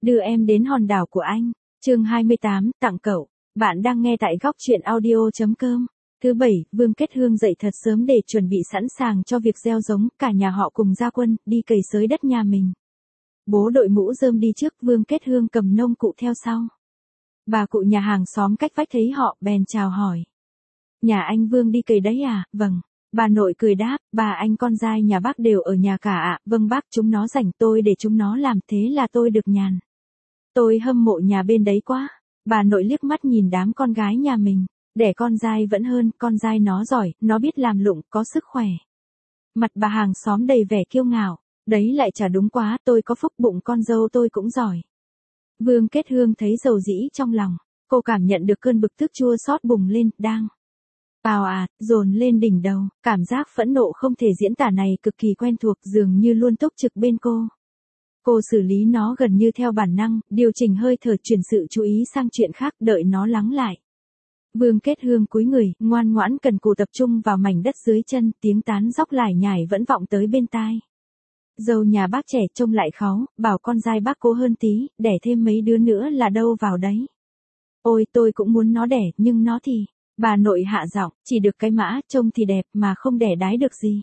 Đưa em đến hòn đảo của anh. Chương 28, tặng cậu. Bạn đang nghe tại góc truyện audio.com. Thứ bảy, Vương Kết Hương dậy thật sớm để chuẩn bị sẵn sàng cho việc gieo giống, cả nhà họ cùng ra quân, đi cày xới đất nhà mình. Bố đội mũ rơm đi trước, Vương Kết Hương cầm nông cụ theo sau. Bà cụ nhà hàng xóm cách vách thấy họ, bèn chào hỏi. Nhà anh Vương đi cày đấy à? Vâng. Bà nội cười đáp, bà anh con trai nhà bác đều ở nhà cả ạ. Vâng bác, chúng nó rảnh, tôi để chúng nó làm, thế là tôi được nhàn. Tôi hâm mộ nhà bên đấy quá. Bà nội liếc mắt nhìn đám con gái nhà mình. Đẻ con trai vẫn hơn, con trai nó giỏi, nó biết làm lụng, có sức khỏe. Mặt bà hàng xóm đầy vẻ kiêu ngạo. Đấy lại chả đúng quá, tôi có phúc bụng con dâu tôi cũng giỏi. Vương Kết Hương thấy dầu dĩ trong lòng. Cô cảm nhận được cơn bực tức chua xót bùng lên, đang dồn lên đỉnh đầu. Cảm giác phẫn nộ không thể diễn tả này cực kỳ quen thuộc, dường như luôn túc trực bên cô. Cô xử lý nó gần như theo bản năng, điều chỉnh hơi thở, chuyển sự chú ý sang chuyện khác, đợi nó lắng lại. Vương Kết Hương cúi người, ngoan ngoãn cần cù tập trung vào mảnh đất dưới chân, tiếng tán dóc lải nhải vẫn vọng tới bên tai. Dâu nhà bác trẻ trông lại kháu, bảo con trai bác cố hơn tí, đẻ thêm mấy đứa nữa là đâu vào đấy. Ôi tôi cũng muốn nó đẻ, nhưng nó thì... Bà nội hạ giọng, chỉ được cái mã, trông thì đẹp mà không đẻ đái được gì.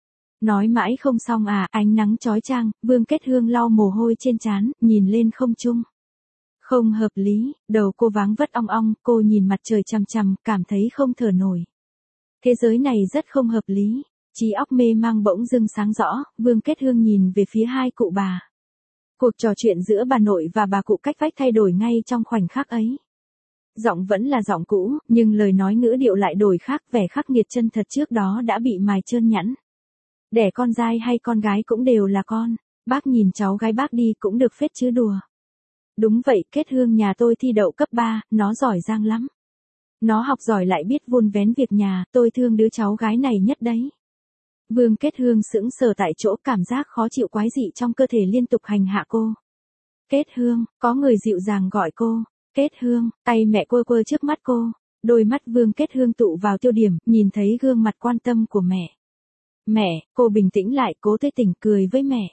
Nói mãi không xong à, ánh nắng chói chang, Vương Kết Hương lau mồ hôi trên trán, nhìn lên không trung. Không hợp lý, đầu cô váng vất ong ong, cô nhìn mặt trời chằm chằm, cảm thấy không thở nổi. Thế giới này rất không hợp lý, trí óc mê mang bỗng dưng sáng rõ, Vương Kết Hương nhìn về phía hai cụ bà. Cuộc trò chuyện giữa bà nội và bà cụ cách vách thay đổi ngay trong khoảnh khắc ấy. Giọng vẫn là giọng cũ, nhưng lời nói ngữ điệu lại đổi khác, vẻ khắc nghiệt chân thật trước đó đã bị mài trơn nhẵn. Đẻ con trai hay con gái cũng đều là con, bác nhìn cháu gái bác đi cũng được phết chứ đùa. Đúng vậy, Kết Hương nhà tôi thi đậu cấp 3, nó giỏi giang lắm. Nó học giỏi lại biết vun vén việc nhà, tôi thương đứa cháu gái này nhất đấy. Vương Kết Hương sững sờ tại chỗ, cảm giác khó chịu quái dị trong cơ thể liên tục hành hạ cô. Kết Hương, có người dịu dàng gọi cô. Kết Hương, tay mẹ quơ quơ trước mắt cô. Đôi mắt Vương Kết Hương tụ vào tiêu điểm, nhìn thấy gương mặt quan tâm của mẹ. Mẹ, cô bình tĩnh lại, cố tươi tỉnh cười với mẹ.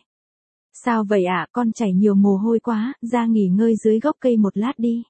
Sao vậy ạ, con chảy nhiều mồ hôi quá, ra nghỉ ngơi dưới gốc cây một lát đi.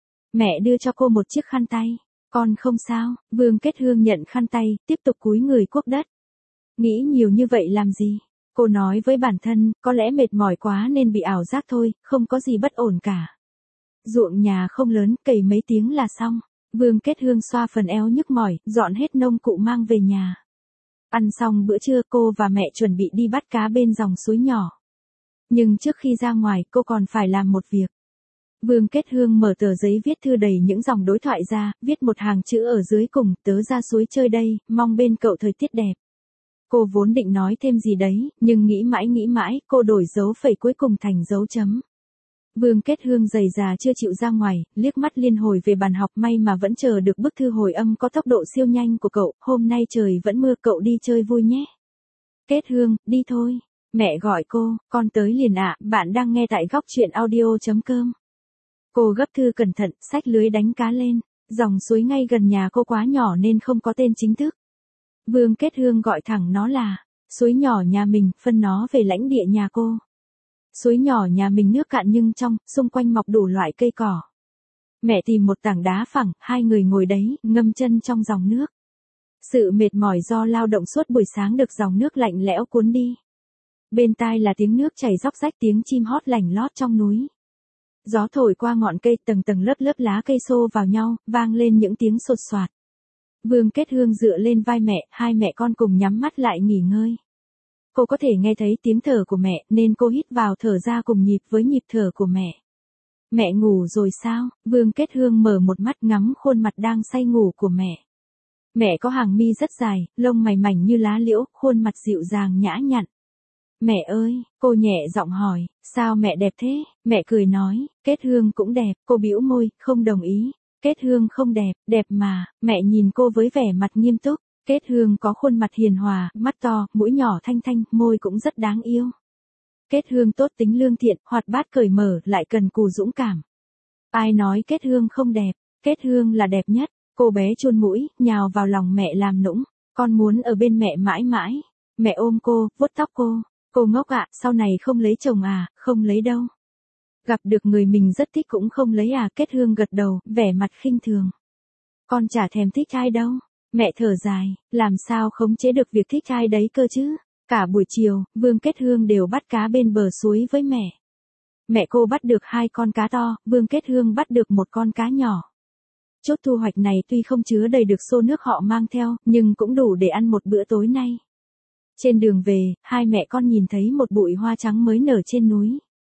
Mẹ đưa cho cô một chiếc khăn tay. Con không sao. Vương Kết Hương nhận khăn tay, tiếp tục cúi người cuốc đất. Nghĩ nhiều như vậy làm gì? Cô nói với bản thân, có lẽ mệt mỏi quá nên bị ảo giác thôi, không có gì bất ổn cả. Ruộng nhà không lớn, cày mấy tiếng là xong. Vương Kết Hương xoa phần eo nhức mỏi, dọn hết nông cụ mang về nhà. Ăn xong bữa trưa, cô và mẹ chuẩn bị đi bắt cá bên dòng suối nhỏ. Nhưng trước khi ra ngoài, cô còn phải làm một việc. Vương Kết Hương mở tờ giấy viết thư đầy những dòng đối thoại ra, viết một hàng chữ ở dưới cùng, tớ ra suối chơi đây, mong bên cậu thời tiết đẹp. Cô vốn định nói thêm gì đấy, nhưng nghĩ mãi, cô đổi dấu phẩy cuối cùng thành dấu chấm. Vương Kết Hương dày già chưa chịu ra ngoài, liếc mắt liên hồi về bàn học, may mà vẫn chờ được bức thư hồi âm có tốc độ siêu nhanh của cậu, hôm nay trời vẫn mưa, cậu đi chơi vui nhé. Kết Hương, đi thôi. Mẹ gọi cô, con tới liền ạ, bạn đang nghe tại góc truyện audio.com. Cô gấp thư cẩn thận, xách lưới đánh cá lên, dòng suối ngay gần nhà cô quá nhỏ nên không có tên chính thức. Vương Kết Hương gọi thẳng nó là suối nhỏ nhà mình, phân nó về lãnh địa nhà cô. Suối nhỏ nhà mình nước cạn nhưng trong, xung quanh mọc đủ loại cây cỏ. Mẹ tìm một tảng đá phẳng, hai người ngồi đấy, ngâm chân trong dòng nước. Sự mệt mỏi do lao động suốt buổi sáng được dòng nước lạnh lẽo cuốn đi. Bên tai là tiếng nước chảy róc rách, tiếng chim hót lành lót trong núi. Gió thổi qua ngọn cây, tầng tầng lớp lớp lá cây xô vào nhau, vang lên những tiếng sột soạt. Vương Kết Hương dựa lên vai mẹ, hai mẹ con cùng nhắm mắt lại nghỉ ngơi. Cô có thể nghe thấy tiếng thở của mẹ, nên cô hít vào thở ra cùng nhịp với nhịp thở của mẹ. Mẹ ngủ rồi sao? Vương Kết Hương mở một mắt, ngắm khuôn mặt đang say ngủ của mẹ. Mẹ có hàng mi rất dài, lông mày mảnh như lá liễu, khuôn mặt dịu dàng nhã nhặn. Mẹ ơi, cô nhẹ giọng hỏi, sao mẹ đẹp thế? Mẹ cười nói, Kết Hương cũng đẹp. Cô bĩu môi, không đồng ý. Kết Hương không đẹp, đẹp mà. Mẹ nhìn cô với vẻ mặt nghiêm túc. Kết Hương có khuôn mặt hiền hòa, mắt to, mũi nhỏ thanh thanh, môi cũng rất đáng yêu. Kết Hương tốt tính lương thiện, hoạt bát cởi mở, lại cần cù dũng cảm. Ai nói Kết Hương không đẹp? Kết Hương là đẹp nhất. Cô bé chôn mũi, nhào vào lòng mẹ làm nũng. Con muốn ở bên mẹ mãi mãi. Mẹ ôm cô, vuốt tóc cô. Cô ngốc ạ, sau này không lấy chồng à? Không lấy đâu. Gặp được người mình rất thích cũng không lấy à, Kết Hương gật đầu, vẻ mặt khinh thường. Con chả thèm thích ai đâu. Mẹ thở dài, làm sao khống chế được việc thích ai đấy cơ chứ. Cả buổi chiều, Vương Kết Hương đều bắt cá bên bờ suối với mẹ. Mẹ cô bắt được 2 con cá to, Vương Kết Hương bắt được 1 con cá nhỏ. Chốt thu hoạch này tuy không chứa đầy được xô nước họ mang theo, nhưng cũng đủ để ăn một bữa tối nay. Trên đường về, hai mẹ con nhìn thấy một bụi hoa trắng mới nở trên núi.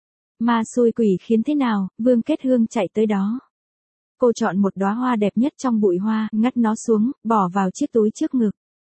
Ma xui quỷ khiến thế nào, Vương Kết Hương chạy tới đó. Cô chọn một đóa hoa đẹp nhất trong bụi hoa, ngắt nó xuống, bỏ vào chiếc túi trước ngực.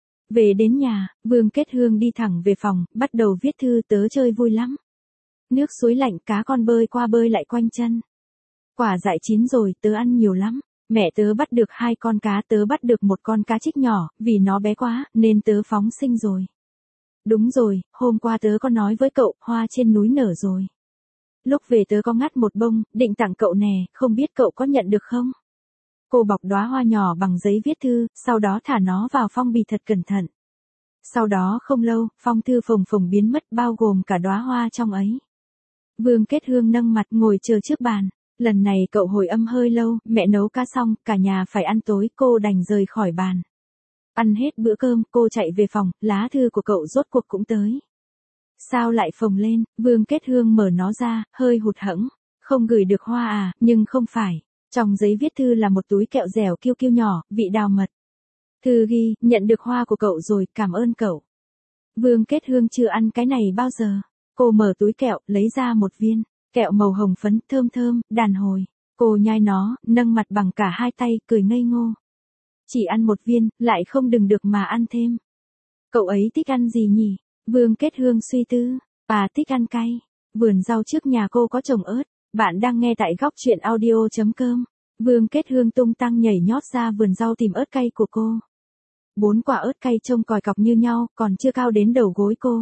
Về đến nhà, Vương Kết Hương đi thẳng về phòng, bắt đầu viết thư tớ chơi vui lắm. Nước suối lạnh cá con bơi qua bơi lại quanh chân. Quả dại chín rồi, tớ ăn nhiều lắm. Mẹ tớ bắt được 2 con cá, tớ bắt được 1 con cá trích nhỏ, vì nó bé quá, nên tớ phóng sinh rồi. Đúng rồi, hôm qua tớ có nói với cậu, hoa trên núi nở rồi. Lúc về tớ có ngắt một bông, định tặng cậu nè, không biết cậu có nhận được không? Cô bọc đóa hoa nhỏ bằng giấy viết thư, sau đó thả nó vào phong bì thật cẩn thận. Sau đó không lâu, phong thư phồng phồng biến mất bao gồm cả đóa hoa trong ấy. Vương Kết Hương nâng mặt ngồi chờ trước bàn. Lần này cậu hồi âm hơi lâu, mẹ nấu cá xong, cả nhà phải ăn tối, cô đành rời khỏi bàn. Ăn hết bữa cơm, cô chạy về phòng, lá thư của cậu rốt cuộc cũng tới. Sao lại phồng lên, Vương Kết Hương mở nó ra, hơi hụt hẫng. Không gửi được hoa à, nhưng không phải. Trong giấy viết thư là một túi kẹo dẻo kiêu kiêu nhỏ, vị đào mật. Thư ghi, nhận được hoa của cậu rồi, cảm ơn cậu. Vương Kết Hương chưa ăn cái này bao giờ. Cô mở túi kẹo, lấy ra một viên. Kẹo màu hồng phấn, thơm thơm, đàn hồi. Cô nhai nó, nâng mặt bằng cả 2 tay, cười ngây ngô. Chỉ ăn 1 viên, lại không đừng được mà ăn thêm. Cậu ấy thích ăn gì nhỉ? Vương Kết Hương suy tư. Bà thích ăn cay. Vườn rau trước nhà cô có trồng ớt. Bạn đang nghe tại góc truyện audio.com. Vương Kết Hương tung tăng nhảy nhót ra vườn rau tìm ớt cay của cô. 4 quả ớt cay trông còi cọc như nhau, còn chưa cao đến đầu gối cô.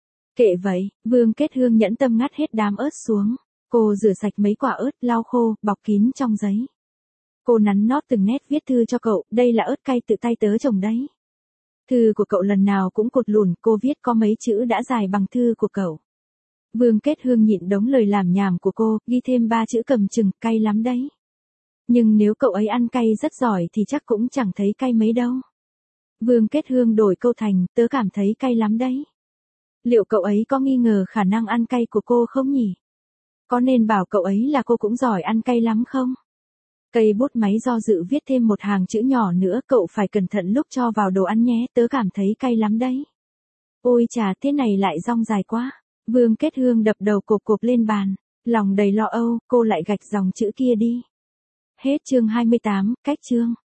Kệ vậy, Vương Kết Hương nhẫn tâm ngắt hết đám ớt xuống. Cô rửa sạch mấy quả ớt, lau khô, bọc kín trong giấy. Cô nắn nót từng nét viết thư cho cậu, đây là ớt cay tự tay tớ trồng đấy. Thư của cậu lần nào cũng cụt lùn, cô viết có mấy chữ đã dài bằng thư của cậu. Vương Kết Hương nhịn đống lời làm nhảm của cô, ghi thêm 3 chữ cầm chừng, cay lắm đấy. Nhưng nếu cậu ấy ăn cay rất giỏi thì chắc cũng chẳng thấy cay mấy đâu. Vương Kết Hương đổi câu thành, tớ cảm thấy cay lắm đấy. Liệu cậu ấy có nghi ngờ khả năng ăn cay của cô không nhỉ? Có nên bảo cậu ấy là cô cũng giỏi ăn cay lắm không? Cây bút máy do dự viết thêm một hàng chữ nhỏ nữa, cậu phải cẩn thận lúc cho vào đồ ăn nhé, tớ cảm thấy cay lắm đấy. Ôi chà, thế này lại dong dài quá. Vương Kết Hương đập đầu cộp cộp lên bàn, lòng đầy lo âu, cô lại gạch dòng chữ kia đi. Hết chương 28, cách chương.